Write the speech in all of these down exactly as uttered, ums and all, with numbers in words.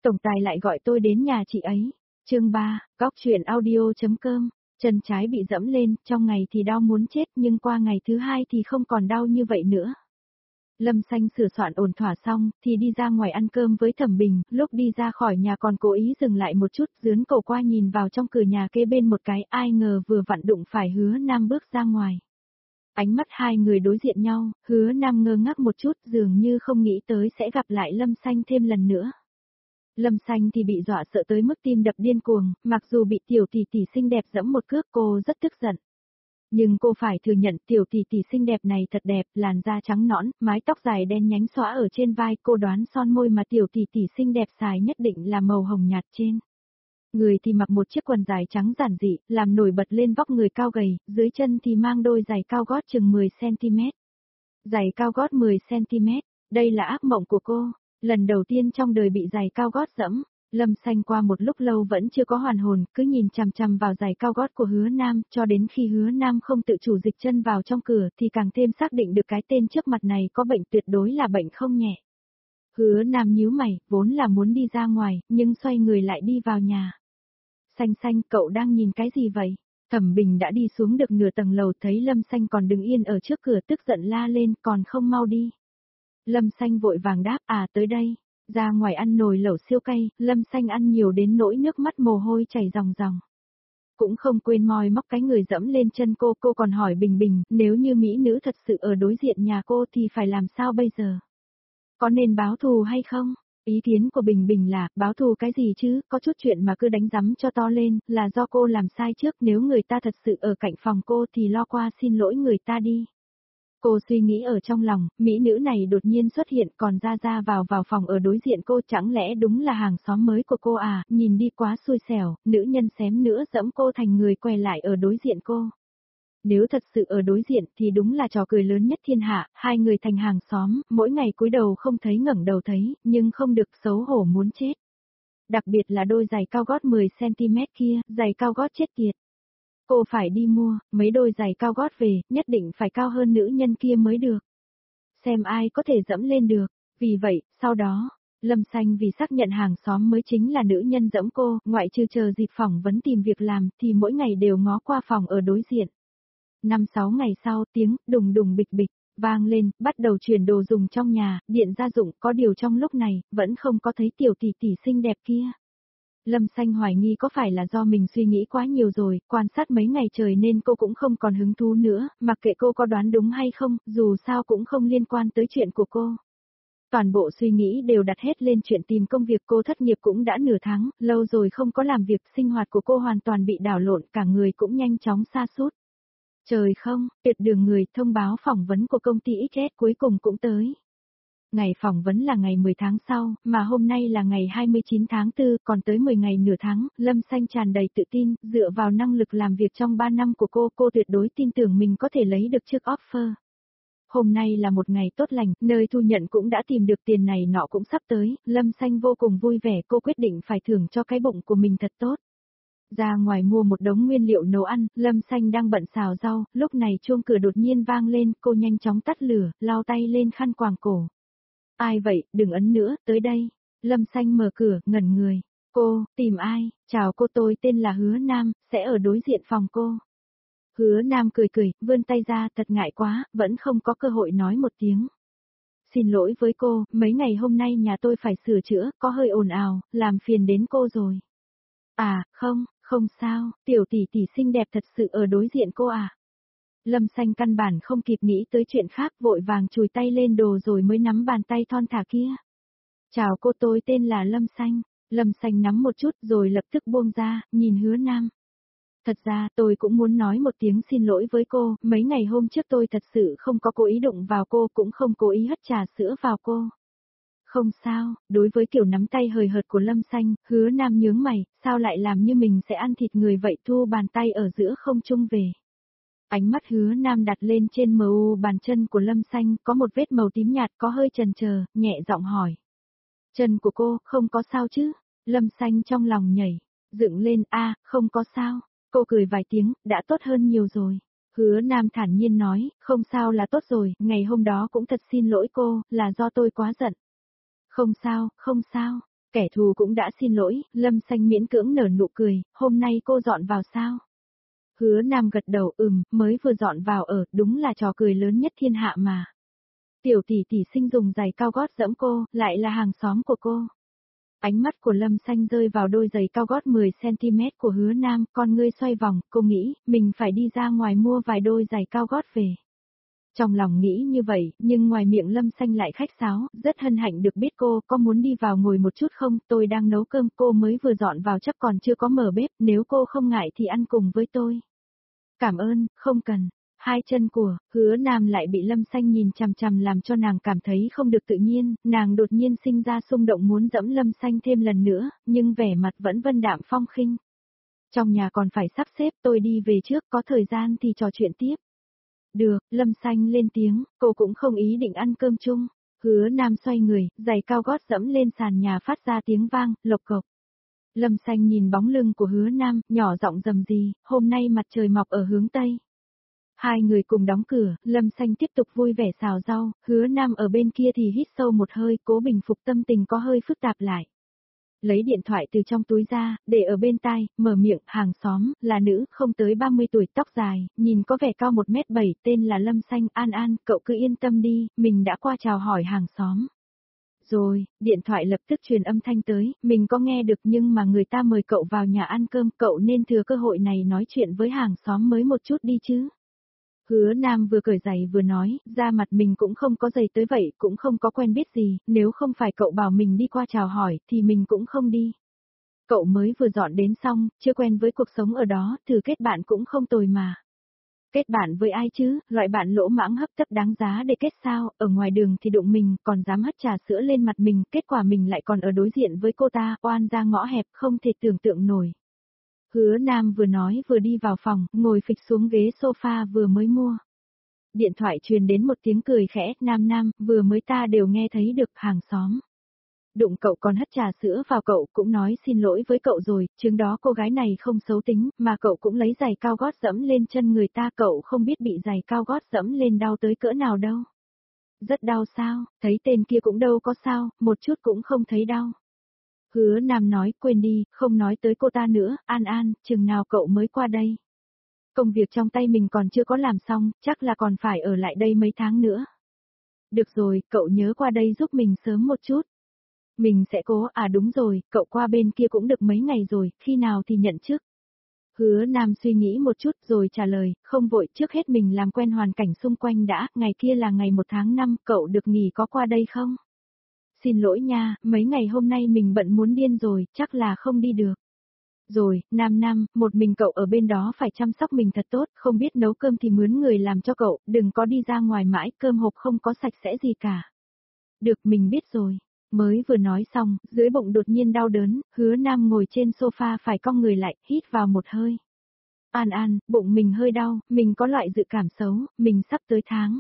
tổng tài lại gọi tôi đến nhà chị ấy. Chương ba, góc truyện audio.com. Chân trái bị dẫm lên, trong ngày thì đau muốn chết nhưng qua ngày thứ hai thì không còn đau như vậy nữa. Lâm Xanh sửa soạn ổn thỏa xong, thì đi ra ngoài ăn cơm với Thẩm Bình, lúc đi ra khỏi nhà còn cố ý dừng lại một chút, dướn cổ qua nhìn vào trong cửa nhà kế bên một cái, ai ngờ vừa vặn đụng phải Hứa Nam bước ra ngoài. Ánh mắt hai người đối diện nhau, Hứa Nam ngơ ngác một chút, dường như không nghĩ tới sẽ gặp lại Lâm Xanh thêm lần nữa. Lâm Xanh thì bị dọa sợ tới mức tim đập điên cuồng, mặc dù bị tiểu tỷ tỷ xinh đẹp giẫm một cước cô rất tức giận. Nhưng cô phải thừa nhận tiểu tỷ tỷ xinh đẹp này thật đẹp, làn da trắng nõn, mái tóc dài đen nhánh xõa ở trên vai, cô đoán son môi mà tiểu tỷ tỷ xinh đẹp xài nhất định là màu hồng nhạt trên. Người thì mặc một chiếc quần dài trắng giản dị, làm nổi bật lên vóc người cao gầy, dưới chân thì mang đôi giày cao gót chừng mười xăng-ti-mét. Giày cao gót mười xăng-ti-mét, đây là ác mộng của cô, lần đầu tiên trong đời bị giày cao gót dẫm. Lâm Xanh qua một lúc lâu vẫn chưa có hoàn hồn, cứ nhìn chằm chằm vào giày cao gót của Hứa Nam, cho đến khi Hứa Nam không tự chủ dịch chân vào trong cửa thì càng thêm xác định được cái tên trước mặt này có bệnh, tuyệt đối là bệnh không nhẹ. Hứa Nam nhíu mày, vốn là muốn đi ra ngoài, nhưng xoay người lại đi vào nhà. Xanh Xanh, cậu đang nhìn cái gì vậy? Thẩm Bình đã đi xuống được nửa tầng lầu, thấy Lâm Xanh còn đứng yên ở trước cửa, tức giận la lên, còn không mau đi. Lâm Xanh vội vàng đáp, à tới đây. Ra ngoài ăn nồi lẩu siêu cay, Lâm Xanh ăn nhiều đến nỗi nước mắt mồ hôi chảy ròng ròng. Cũng không quên moi móc cái người dẫm lên chân cô, cô còn hỏi Bình Bình, nếu như mỹ nữ thật sự ở đối diện nhà cô thì phải làm sao bây giờ? Có nên báo thù hay không? Ý kiến của Bình Bình là, báo thù cái gì chứ, có chút chuyện mà cứ đánh rắm cho to lên, là do cô làm sai trước, nếu người ta thật sự ở cạnh phòng cô thì lo qua xin lỗi người ta đi. Cô suy nghĩ ở trong lòng, mỹ nữ này đột nhiên xuất hiện còn ra ra vào vào phòng ở đối diện cô, chẳng lẽ đúng là hàng xóm mới của cô à, nhìn đi quá xui xẻo, nữ nhân xém nữa dẫm cô thành người què lại ở đối diện cô. Nếu thật sự ở đối diện thì đúng là trò cười lớn nhất thiên hạ, hai người thành hàng xóm, mỗi ngày cúi đầu không thấy ngẩng đầu thấy, nhưng không được xấu hổ muốn chết. Đặc biệt là đôi giày cao gót mười xăng-ti-mét kia, giày cao gót chết tiệt. Cô phải đi mua, mấy đôi giày cao gót về, nhất định phải cao hơn nữ nhân kia mới được. Xem ai có thể dẫm lên được. Vì vậy, sau đó, Lâm Xanh vì xác nhận hàng xóm mới chính là nữ nhân dẫm cô, ngoại trừ chờ dịp phỏng vấn tìm việc làm, thì mỗi ngày đều ngó qua phòng ở đối diện. Năm sáu ngày sau, tiếng đùng đùng bịch bịch vang lên, bắt đầu chuyển đồ dùng trong nhà, điện gia dụng, có điều trong lúc này, vẫn không có thấy tiểu tỷ tỷ xinh đẹp kia. Lâm Xanh hoài nghi có phải là do mình suy nghĩ quá nhiều rồi, quan sát mấy ngày trời nên cô cũng không còn hứng thú nữa, mặc kệ cô có đoán đúng hay không, dù sao cũng không liên quan tới chuyện của cô. Toàn bộ suy nghĩ đều đặt hết lên chuyện tìm công việc, cô thất nghiệp cũng đã nửa tháng, lâu rồi không có làm việc, sinh hoạt của cô hoàn toàn bị đảo lộn, cả người cũng nhanh chóng sa sút. Trời không, tuyệt đường người, thông báo phỏng vấn của công ty ích ét cuối cùng cũng tới. Ngày phỏng vấn là ngày mười tháng sau, mà hôm nay là ngày hai mươi chín tháng tư, còn tới mười ngày nửa tháng, Lâm Xanh tràn đầy tự tin, dựa vào năng lực làm việc trong ba năm của cô, cô tuyệt đối tin tưởng mình có thể lấy được chiếc offer. Hôm nay là một ngày tốt lành, nơi thu nhận cũng đã tìm được tiền này nọ cũng sắp tới, Lâm Xanh vô cùng vui vẻ, cô quyết định phải thưởng cho cái bụng của mình thật tốt. Ra ngoài mua một đống nguyên liệu nấu ăn, Lâm Xanh đang bận xào rau, lúc này chuông cửa đột nhiên vang lên, cô nhanh chóng tắt lửa, lau tay lên khăn quàng cổ. Ai vậy, đừng ấn nữa, tới đây. Lâm Xanh mở cửa, ngẩn người. Cô, tìm ai? Chào cô, tôi tên là Hứa Nam, sẽ ở đối diện phòng cô. Hứa Nam cười cười, vươn tay ra, thật ngại quá, vẫn không có cơ hội nói một tiếng. Xin lỗi với cô, mấy ngày hôm nay nhà tôi phải sửa chữa, có hơi ồn ào, làm phiền đến cô rồi. À, không, không sao, tiểu tỷ tỷ xinh đẹp thật sự ở đối diện cô à. Lâm Xanh căn bản không kịp nghĩ tới chuyện khác, vội vàng chùi tay lên đồ rồi mới nắm bàn tay thon thả kia. Chào cô, tôi tên là Lâm Xanh. Lâm Xanh nắm một chút rồi lập tức buông ra, nhìn Hứa Nam. Thật ra tôi cũng muốn nói một tiếng xin lỗi với cô, mấy ngày hôm trước tôi thật sự không có cố ý đụng vào cô, cũng không cố ý hất trà sữa vào cô. Không sao, đối với kiểu nắm tay hời hợt của Lâm Xanh, Hứa Nam nhướng mày, sao lại làm như mình sẽ ăn thịt người vậy, thu bàn tay ở giữa không trung về. Ánh mắt Hứa Nam đặt lên trên mờ u bàn chân của Lâm Xanh, có một vết màu tím nhạt, có hơi chần chờ, nhẹ giọng hỏi. Chân của cô, không có sao chứ? Lâm Xanh trong lòng nhảy, dựng lên, a, không có sao. Cô cười vài tiếng, đã tốt hơn nhiều rồi. Hứa Nam thản nhiên nói, không sao là tốt rồi, ngày hôm đó cũng thật xin lỗi cô, là do tôi quá giận. Không sao, không sao. Kẻ thù cũng đã xin lỗi, Lâm Xanh miễn cưỡng nở nụ cười, hôm nay cô dọn vào sao? Hứa Nam gật đầu, ừm, mới vừa dọn vào ở, đúng là trò cười lớn nhất thiên hạ mà. Tiểu tỷ tỷ Sinh dùng giày cao gót dẫm cô, lại là hàng xóm của cô. Ánh mắt của Lâm Xanh rơi vào đôi giày cao gót mười xăng-ti-mét của Hứa Nam, con ngươi xoay vòng, cô nghĩ, mình phải đi ra ngoài mua vài đôi giày cao gót về. Trong lòng nghĩ như vậy, nhưng ngoài miệng Lâm Xanh lại khách sáo, rất hân hạnh được biết cô có muốn đi vào ngồi một chút không, tôi đang nấu cơm, cô mới vừa dọn vào chắc còn chưa có mở bếp, nếu cô không ngại thì ăn cùng với tôi. Cảm ơn, không cần. Hai chân của Hứa Nam lại bị Lâm Xanh nhìn chằm chằm làm cho nàng cảm thấy không được tự nhiên, nàng đột nhiên sinh ra xung động muốn dẫm Lâm Xanh thêm lần nữa, nhưng vẻ mặt vẫn vân đạm phong khinh. Trong nhà còn phải sắp xếp, tôi đi về trước, có thời gian thì trò chuyện tiếp. Được, Lâm Xanh lên tiếng, cô cũng không ý định ăn cơm chung. Hứa Nam xoay người, giày cao gót dẫm lên sàn nhà phát ra tiếng vang, lộc cộc. Lâm Xanh nhìn bóng lưng của Hứa Nam, nhỏ giọng rầm rì, hôm nay mặt trời mọc ở hướng Tây. Hai người cùng đóng cửa, Lâm Xanh tiếp tục vui vẻ xào rau, Hứa Nam ở bên kia thì hít sâu một hơi, cố bình phục tâm tình có hơi phức tạp lại. Lấy điện thoại từ trong túi ra, để ở bên tai, mở miệng, hàng xóm, là nữ, không tới ba mươi tuổi, tóc dài, nhìn có vẻ cao một mét bảy, tên là Lâm Xanh, An An, cậu cứ yên tâm đi, mình đã qua chào hỏi hàng xóm. Rồi, điện thoại lập tức truyền âm thanh tới, mình có nghe được nhưng mà người ta mời cậu vào nhà ăn cơm, cậu nên thừa cơ hội này nói chuyện với hàng xóm mới một chút đi chứ. Hứa Nam vừa cởi giày vừa nói, da mặt mình cũng không có giày tới vậy, cũng không có quen biết gì, nếu không phải cậu bảo mình đi qua chào hỏi, thì mình cũng không đi. Cậu mới vừa dọn đến xong, chưa quen với cuộc sống ở đó, thử kết bạn cũng không tồi mà. Kết bạn với ai chứ, loại bạn lỗ mãng hấp tấp đáng giá để kết sao, ở ngoài đường thì đụng mình, còn dám hất trà sữa lên mặt mình, kết quả mình lại còn ở đối diện với cô ta, oan ra ngõ hẹp, không thể tưởng tượng nổi. Hứa Nam vừa nói vừa đi vào phòng, ngồi phịch xuống ghế sofa vừa mới mua. Điện thoại truyền đến một tiếng cười khẽ, Nam Nam, vừa mới ta đều nghe thấy được, hàng xóm. Đụng cậu còn hất trà sữa vào cậu, cũng nói xin lỗi với cậu rồi, chứng đó cô gái này không xấu tính, mà cậu cũng lấy giày cao gót dẫm lên chân người ta, cậu không biết bị giày cao gót dẫm lên đau tới cỡ nào đâu. Rất đau sao, thấy tên kia cũng đâu có sao, một chút cũng không thấy đau. Hứa Nam nói, quên đi, không nói tới cô ta nữa, An An, chừng nào cậu mới qua đây. Công việc trong tay mình còn chưa có làm xong, chắc là còn phải ở lại đây mấy tháng nữa. Được rồi, cậu nhớ qua đây giúp mình sớm một chút. Mình sẽ cố, à đúng rồi, cậu qua bên kia cũng được mấy ngày rồi, khi nào thì nhận chức. Hứa Nam suy nghĩ một chút rồi trả lời, không vội, trước hết mình làm quen hoàn cảnh xung quanh đã, ngày kia là ngày một tháng năm, cậu được nghỉ có qua đây không? Xin lỗi nha, mấy ngày hôm nay mình bận muốn điên rồi, chắc là không đi được. Rồi, Nam Nam, một mình cậu ở bên đó phải chăm sóc mình thật tốt, không biết nấu cơm thì mướn người làm cho cậu, đừng có đi ra ngoài mãi, cơm hộp không có sạch sẽ gì cả. Được, mình biết rồi. Mới vừa nói xong, dưới bụng đột nhiên đau đớn, Hứa Nam ngồi trên sofa phải cong người lại, hít vào một hơi. An An, bụng mình hơi đau, mình có loại dự cảm xấu, mình sắp tới tháng.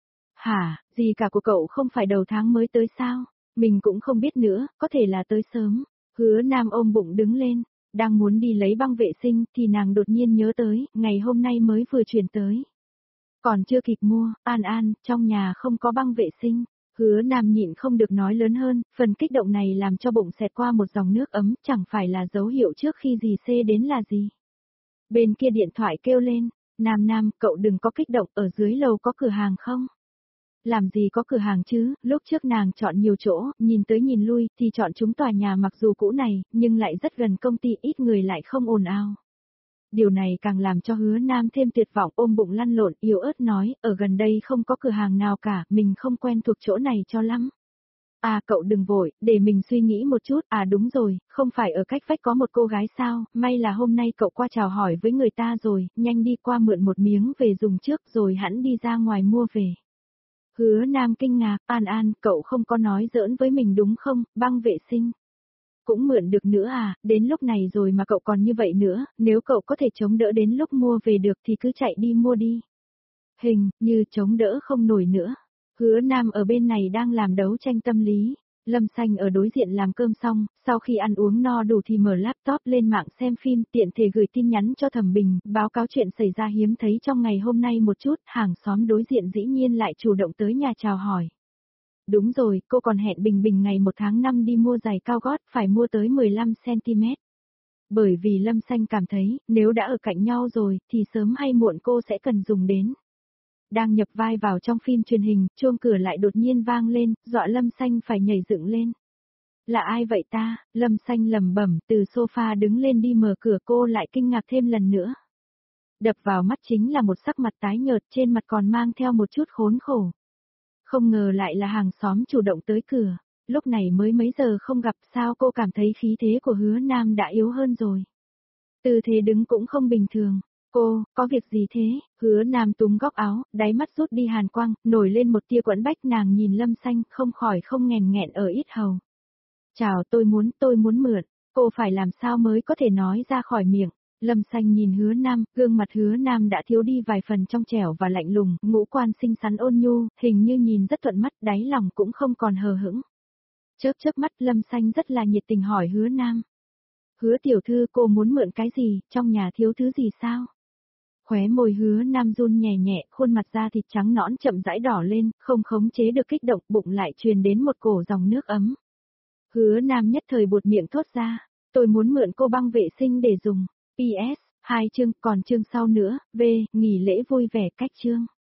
Hả, gì cả của cậu không phải đầu tháng mới tới sao? Mình cũng không biết nữa, có thể là tới sớm. Hứa Nam ôm bụng đứng lên, đang muốn đi lấy băng vệ sinh thì nàng đột nhiên nhớ tới, ngày hôm nay mới vừa chuyển tới. Còn chưa kịp mua, An An, trong nhà không có băng vệ sinh. Hứa Nam nhịn không được nói lớn hơn, phần kích động này làm cho bụng xẹt qua một dòng nước ấm, chẳng phải là dấu hiệu trước khi dì xê đến là gì. Bên kia điện thoại kêu lên, Nam Nam, cậu đừng có kích động, ở dưới lầu có cửa hàng không? Làm gì có cửa hàng chứ, lúc trước nàng chọn nhiều chỗ, nhìn tới nhìn lui, thì chọn chúng tòa nhà mặc dù cũ này, nhưng lại rất gần công ty, ít người lại không ồn ào. Điều này càng làm cho Hứa Nam thêm tuyệt vọng, ôm bụng lăn lộn, yếu ớt nói, ở gần đây không có cửa hàng nào cả, mình không quen thuộc chỗ này cho lắm. À cậu đừng vội, để mình suy nghĩ một chút, à đúng rồi, không phải ở cách vách có một cô gái sao, may là hôm nay cậu qua chào hỏi với người ta rồi, nhanh đi qua mượn một miếng về dùng trước rồi hẵng đi ra ngoài mua về. Hứa Nam kinh ngạc, An An, cậu không có nói giỡn với mình đúng không, băng vệ sinh. Cũng mượn được nữa à, đến lúc này rồi mà cậu còn như vậy nữa, nếu cậu có thể chống đỡ đến lúc mua về được thì cứ chạy đi mua đi. Hình, như chống đỡ không nổi nữa. Hứa Nam ở bên này đang làm đấu tranh tâm lý. Lâm Xanh ở đối diện làm cơm xong, sau khi ăn uống no đủ thì mở laptop lên mạng xem phim, tiện thể gửi tin nhắn cho Thẩm Bình, báo cáo chuyện xảy ra hiếm thấy trong ngày hôm nay một chút, hàng xóm đối diện dĩ nhiên lại chủ động tới nhà chào hỏi. Đúng rồi, cô còn hẹn Bình Bình ngày một tháng năm đi mua giày cao gót, phải mua tới mười lăm xăng-ti-mét. Bởi vì Lâm Xanh cảm thấy, nếu đã ở cạnh nhau rồi, thì sớm hay muộn cô sẽ cần dùng đến. Đang nhập vai vào trong phim truyền hình, chuông cửa lại đột nhiên vang lên, dọa Lâm Xanh phải nhảy dựng lên. Là ai vậy ta? Lâm Xanh lẩm bẩm, từ sofa đứng lên đi mở cửa, cô lại kinh ngạc thêm lần nữa. Đập vào mắt chính là một sắc mặt tái nhợt, trên mặt còn mang theo một chút khốn khổ. Không ngờ lại là hàng xóm chủ động tới cửa. Lúc này mới mấy giờ không gặp, sao cô cảm thấy khí thế của Hứa Nam đã yếu hơn rồi. Tư thế đứng cũng không bình thường. Cô, có việc gì thế? Hứa Nam túm góc áo, đáy mắt rút đi hàn quang, nổi lên một tia quẫn bách, nàng nhìn Lâm Xanh, không khỏi không nghèn nghẹn ở yết hầu. Chào, tôi muốn, tôi muốn mượn. Cô phải làm sao mới có thể nói ra khỏi miệng. Lâm Xanh nhìn Hứa Nam, gương mặt Hứa Nam đã thiếu đi vài phần trong trẻo và lạnh lùng, ngũ quan xinh xắn ôn nhu, hình như nhìn rất thuận mắt, đáy lòng cũng không còn hờ hững. Chớp chớp mắt, Lâm Xanh rất là nhiệt tình hỏi Hứa Nam. Hứa tiểu thư, cô muốn mượn cái gì, trong nhà thiếu thứ gì sao? Khóe môi Hứa Nam run nhẹ nhẹ, khuôn mặt da thịt trắng nõn chậm rãi đỏ lên, không khống chế được kích động, bụng lại truyền đến một cổ dòng nước ấm. Hứa Nam nhất thời buột miệng thốt ra, tôi muốn mượn cô băng vệ sinh để dùng. pê ét, hai chương, còn chương sau nữa, V, nghỉ lễ vui vẻ cách chương.